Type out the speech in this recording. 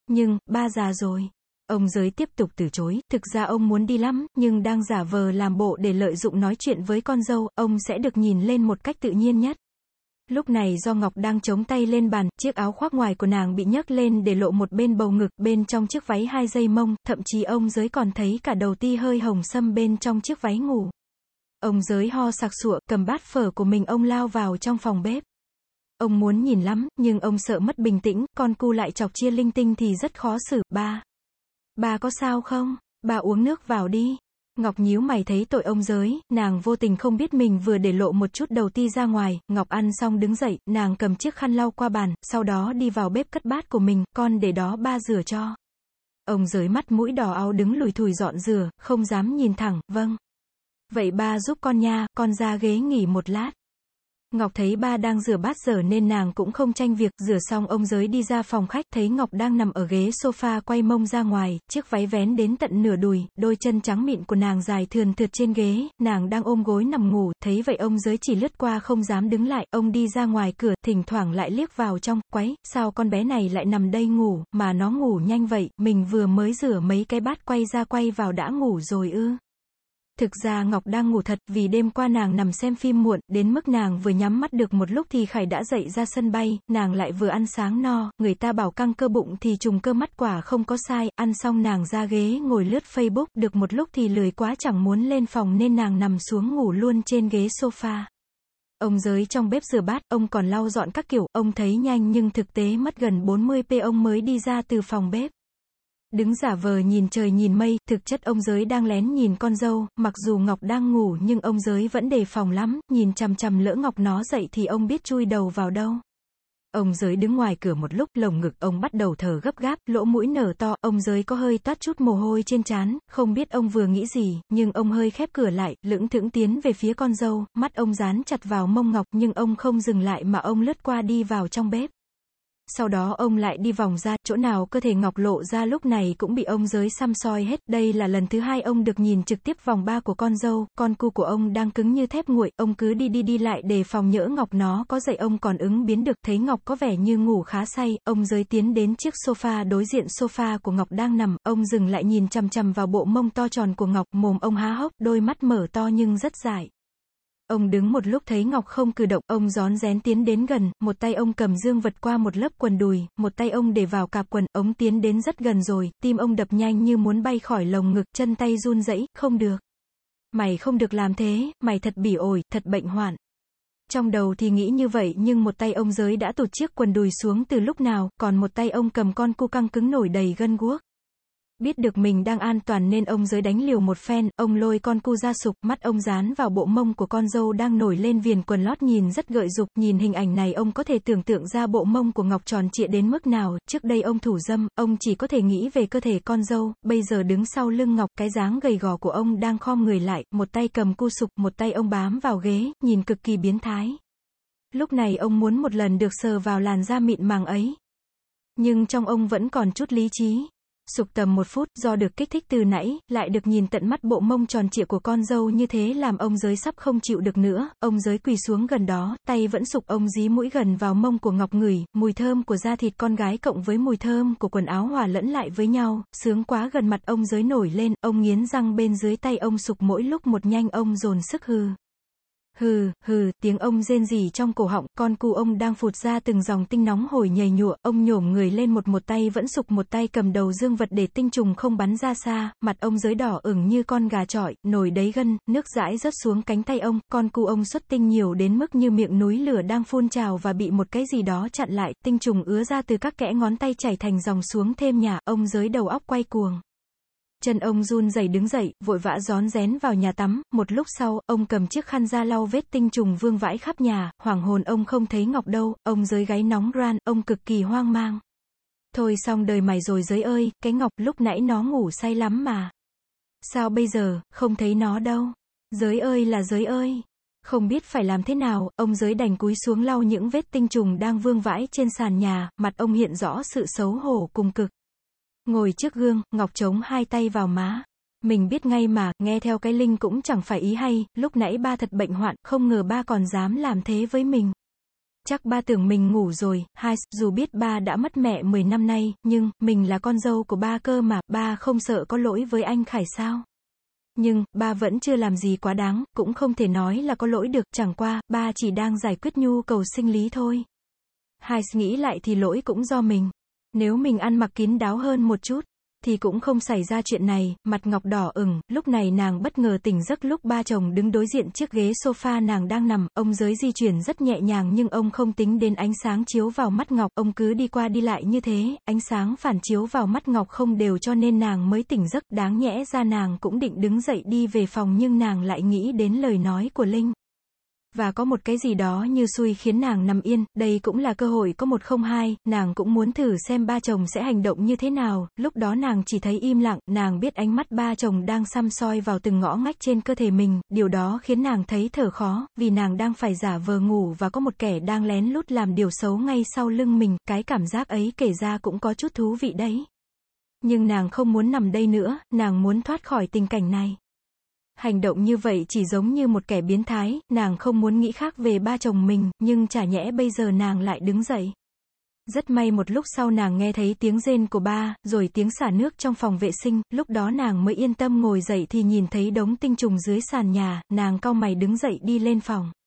Nhưng, ba già rồi. Ông Giới tiếp tục từ chối, thực ra ông muốn đi lắm, nhưng đang giả vờ làm bộ để lợi dụng nói chuyện với con dâu, ông sẽ được nhìn lên một cách tự nhiên nhất. Lúc này do Ngọc đang chống tay lên bàn, chiếc áo khoác ngoài của nàng bị nhấc lên để lộ một bên bầu ngực, bên trong chiếc váy 2 dây mông, thậm chí ông Giới còn thấy cả đầu ti hơi hồng sâm bên trong chiếc váy ngủ. Ông Giới ho sặc sụa, cầm bát phở của mình ông lao vào trong phòng bếp. Ông muốn nhìn lắm, nhưng ông sợ mất bình tĩnh, con cu lại chọc chia linh tinh thì rất khó xử. Ba có sao không? Ba uống nước vào đi. Ngọc nhíu mày thấy tội ông Giới, nàng vô tình không biết mình vừa để lộ một chút đầu ti ra ngoài. Ngọc ăn xong đứng dậy, nàng cầm chiếc khăn lau qua bàn, sau đó đi vào bếp cất bát của mình, con để đó ba rửa cho. Ông Giới mắt mũi đỏ ao đứng lùi thủi dọn rửa, không dám nhìn thẳng, vâng. Vậy ba giúp con nha, con ra ghế nghỉ một lát. Ngọc thấy ba đang rửa bát dở nên nàng cũng không tranh việc, rửa xong ông Giới đi ra phòng khách, thấy Ngọc đang nằm ở ghế sofa quay mông ra ngoài, chiếc váy vén đến tận nửa đùi, đôi chân trắng mịn của nàng dài thườn thượt trên ghế, nàng đang ôm gối nằm ngủ, thấy vậy ông Giới chỉ lướt qua không dám đứng lại, ông đi ra ngoài cửa, thỉnh thoảng lại liếc vào trong, quái, sao con bé này lại nằm đây ngủ, mà nó ngủ nhanh vậy, mình vừa mới rửa mấy cái bát quay ra quay vào đã ngủ rồi ư. Thực ra Ngọc đang ngủ thật, vì đêm qua nàng nằm xem phim muộn, đến mức nàng vừa nhắm mắt được một lúc thì Khải đã dậy ra sân bay, nàng lại vừa ăn sáng no, người ta bảo căng cơ bụng thì trùng cơ mắt quả không có sai, ăn xong nàng ra ghế ngồi lướt Facebook, được một lúc thì lười quá chẳng muốn lên phòng nên nàng nằm xuống ngủ luôn trên ghế sofa. Ông Giới trong bếp rửa bát, ông còn lau dọn các kiểu, ông thấy nhanh nhưng thực tế mất gần 40 phút ông mới đi ra từ phòng bếp. Đứng giả vờ nhìn trời nhìn mây, thực chất ông Giới đang lén nhìn con dâu, mặc dù Ngọc đang ngủ nhưng ông Giới vẫn đề phòng lắm, nhìn chằm chằm lỡ Ngọc nó dậy thì ông biết chui đầu vào đâu. Ông Giới đứng ngoài cửa một lúc, lồng ngực ông bắt đầu thở gấp gáp, lỗ mũi nở to, ông Giới có hơi toát chút mồ hôi trên trán, không biết ông vừa nghĩ gì, nhưng ông hơi khép cửa lại, lững thững tiến về phía con dâu, mắt ông dán chặt vào mông Ngọc, nhưng ông không dừng lại mà ông lướt qua đi vào trong bếp. Sau đó ông lại đi vòng ra, chỗ nào cơ thể Ngọc lộ ra lúc này cũng bị ông Giới săm soi hết, đây là lần thứ 2 ông được nhìn trực tiếp vòng ba của con dâu, con cu của ông đang cứng như thép nguội, ông cứ đi lại đề phòng nhỡ Ngọc nó có dậy ông còn ứng biến được, thấy Ngọc có vẻ như ngủ khá say, ông Giới tiến đến chiếc sofa đối diện sofa của Ngọc đang nằm, ông dừng lại nhìn chằm chằm vào bộ mông to tròn của Ngọc, mồm ông há hốc, đôi mắt mở to nhưng rất dại. Ông đứng một lúc thấy Ngọc không cử động, ông rón rén tiến đến gần, một tay ông cầm dương vật qua một lớp quần đùi, một tay ông để vào cạp quần, ông tiến đến rất gần rồi, tim ông đập nhanh như muốn bay khỏi lồng ngực, chân tay run rẩy, không được. Mày không được làm thế, mày thật bỉ ổi, thật bệnh hoạn. Trong đầu thì nghĩ như vậy nhưng một tay ông Giới đã tụt chiếc quần đùi xuống từ lúc nào, còn một tay ông cầm con cu căng cứng nổi đầy gân guốc. Biết được mình đang an toàn nên ông Giới đánh liều một phen, ông lôi con cu ra sục, mắt ông dán vào bộ mông của con dâu đang nổi lên viền quần lót nhìn rất gợi dục, nhìn hình ảnh này ông có thể tưởng tượng ra bộ mông của Ngọc tròn trịa đến mức nào, trước đây ông thủ dâm, ông chỉ có thể nghĩ về cơ thể con dâu, bây giờ đứng sau lưng Ngọc, cái dáng gầy gò của ông đang khom người lại, một tay cầm cu sục, một tay ông bám vào ghế, nhìn cực kỳ biến thái. Lúc này ông muốn một lần được sờ vào làn da mịn màng ấy. Nhưng trong ông vẫn còn chút lý trí. Sục tầm 1 phút, do được kích thích từ nãy, lại được nhìn tận mắt bộ mông tròn trịa của con dâu như thế làm ông Giới sắp không chịu được nữa, ông Giới quỳ xuống gần đó, tay vẫn sục, ông dí mũi gần vào mông của Ngọc ngửi, mùi thơm của da thịt con gái cộng với mùi thơm của quần áo hòa lẫn lại với nhau, sướng quá gần mặt ông Giới nổi lên, ông nghiến răng bên dưới tay ông sục mỗi lúc một nhanh ông dồn sức hừ. Hừ, tiếng ông rên rỉ trong cổ họng, con cu ông đang phụt ra từng dòng tinh nóng hổi nhầy nhụa, ông nhổm người lên một tay vẫn sục, một tay cầm đầu dương vật để tinh trùng không bắn ra xa, mặt ông Giới đỏ ửng như con gà chọi, nổi đầy gân, nước dãi rớt xuống cánh tay ông, con cu ông xuất tinh nhiều đến mức như miệng núi lửa đang phun trào và bị một cái gì đó chặn lại, tinh trùng ứa ra từ các kẽ ngón tay chảy thành dòng xuống thêm nhà, ông Giới đầu óc quay cuồng. Chân ông run rẩy đứng dậy, vội vã rón rén vào nhà tắm, một lúc sau, ông cầm chiếc khăn ra lau vết tinh trùng vương vãi khắp nhà, hoảng hồn ông không thấy Ngọc đâu, ông Giới gáy nóng ran, ông cực kỳ hoang mang. Thôi xong đời mày rồi Giới ơi, cái Ngọc lúc nãy nó ngủ say lắm mà. Sao bây giờ, không thấy nó đâu. Giới ơi là Giới ơi. Không biết phải làm thế nào, ông Giới đành cúi xuống lau những vết tinh trùng đang vương vãi trên sàn nhà, mặt ông hiện rõ sự xấu hổ cùng cực. Ngồi trước gương, Ngọc chống hai tay vào má. Mình biết ngay mà, nghe theo cái Linh cũng chẳng phải ý hay, lúc nãy ba thật bệnh hoạn, không ngờ ba còn dám làm thế với mình. Chắc ba tưởng mình ngủ rồi, hai, dù biết ba đã mất mẹ 10 năm nay, nhưng, mình là con dâu của ba cơ mà, ba không sợ có lỗi với anh Khải sao? Nhưng, ba vẫn chưa làm gì quá đáng, cũng không thể nói là có lỗi được, chẳng qua, ba chỉ đang giải quyết nhu cầu sinh lý thôi. Hai, nghĩ lại thì lỗi cũng do mình. Nếu mình ăn mặc kín đáo hơn một chút, thì cũng không xảy ra chuyện này. Mặt Ngọc đỏ ửng, lúc này nàng bất ngờ tỉnh giấc lúc ba chồng đứng đối diện chiếc ghế sofa nàng đang nằm, ông Giới di chuyển rất nhẹ nhàng nhưng ông không tính đến ánh sáng chiếu vào mắt Ngọc, ông cứ đi qua đi lại như thế, ánh sáng phản chiếu vào mắt Ngọc không đều cho nên nàng mới tỉnh giấc, đáng nhẽ ra nàng cũng định đứng dậy đi về phòng nhưng nàng lại nghĩ đến lời nói của Linh. Và có một cái gì đó như xui khiến nàng nằm yên, đây cũng là cơ hội có một không hai, nàng cũng muốn thử xem ba chồng sẽ hành động như thế nào, lúc đó nàng chỉ thấy im lặng, nàng biết ánh mắt ba chồng đang săm soi vào từng ngõ ngách trên cơ thể mình, điều đó khiến nàng thấy thở khó, vì nàng đang phải giả vờ ngủ và có một kẻ đang lén lút làm điều xấu ngay sau lưng mình, cái cảm giác ấy kể ra cũng có chút thú vị đấy. Nhưng nàng không muốn nằm đây nữa, nàng muốn thoát khỏi tình cảnh này. Hành động như vậy chỉ giống như một kẻ biến thái, nàng không muốn nghĩ khác về ba chồng mình, nhưng chả nhẽ bây giờ nàng lại đứng dậy. Rất may một lúc sau nàng nghe thấy tiếng rên của ba, rồi tiếng xả nước trong phòng vệ sinh, lúc đó nàng mới yên tâm ngồi dậy thì nhìn thấy đống tinh trùng dưới sàn nhà, nàng cau mày đứng dậy đi lên phòng.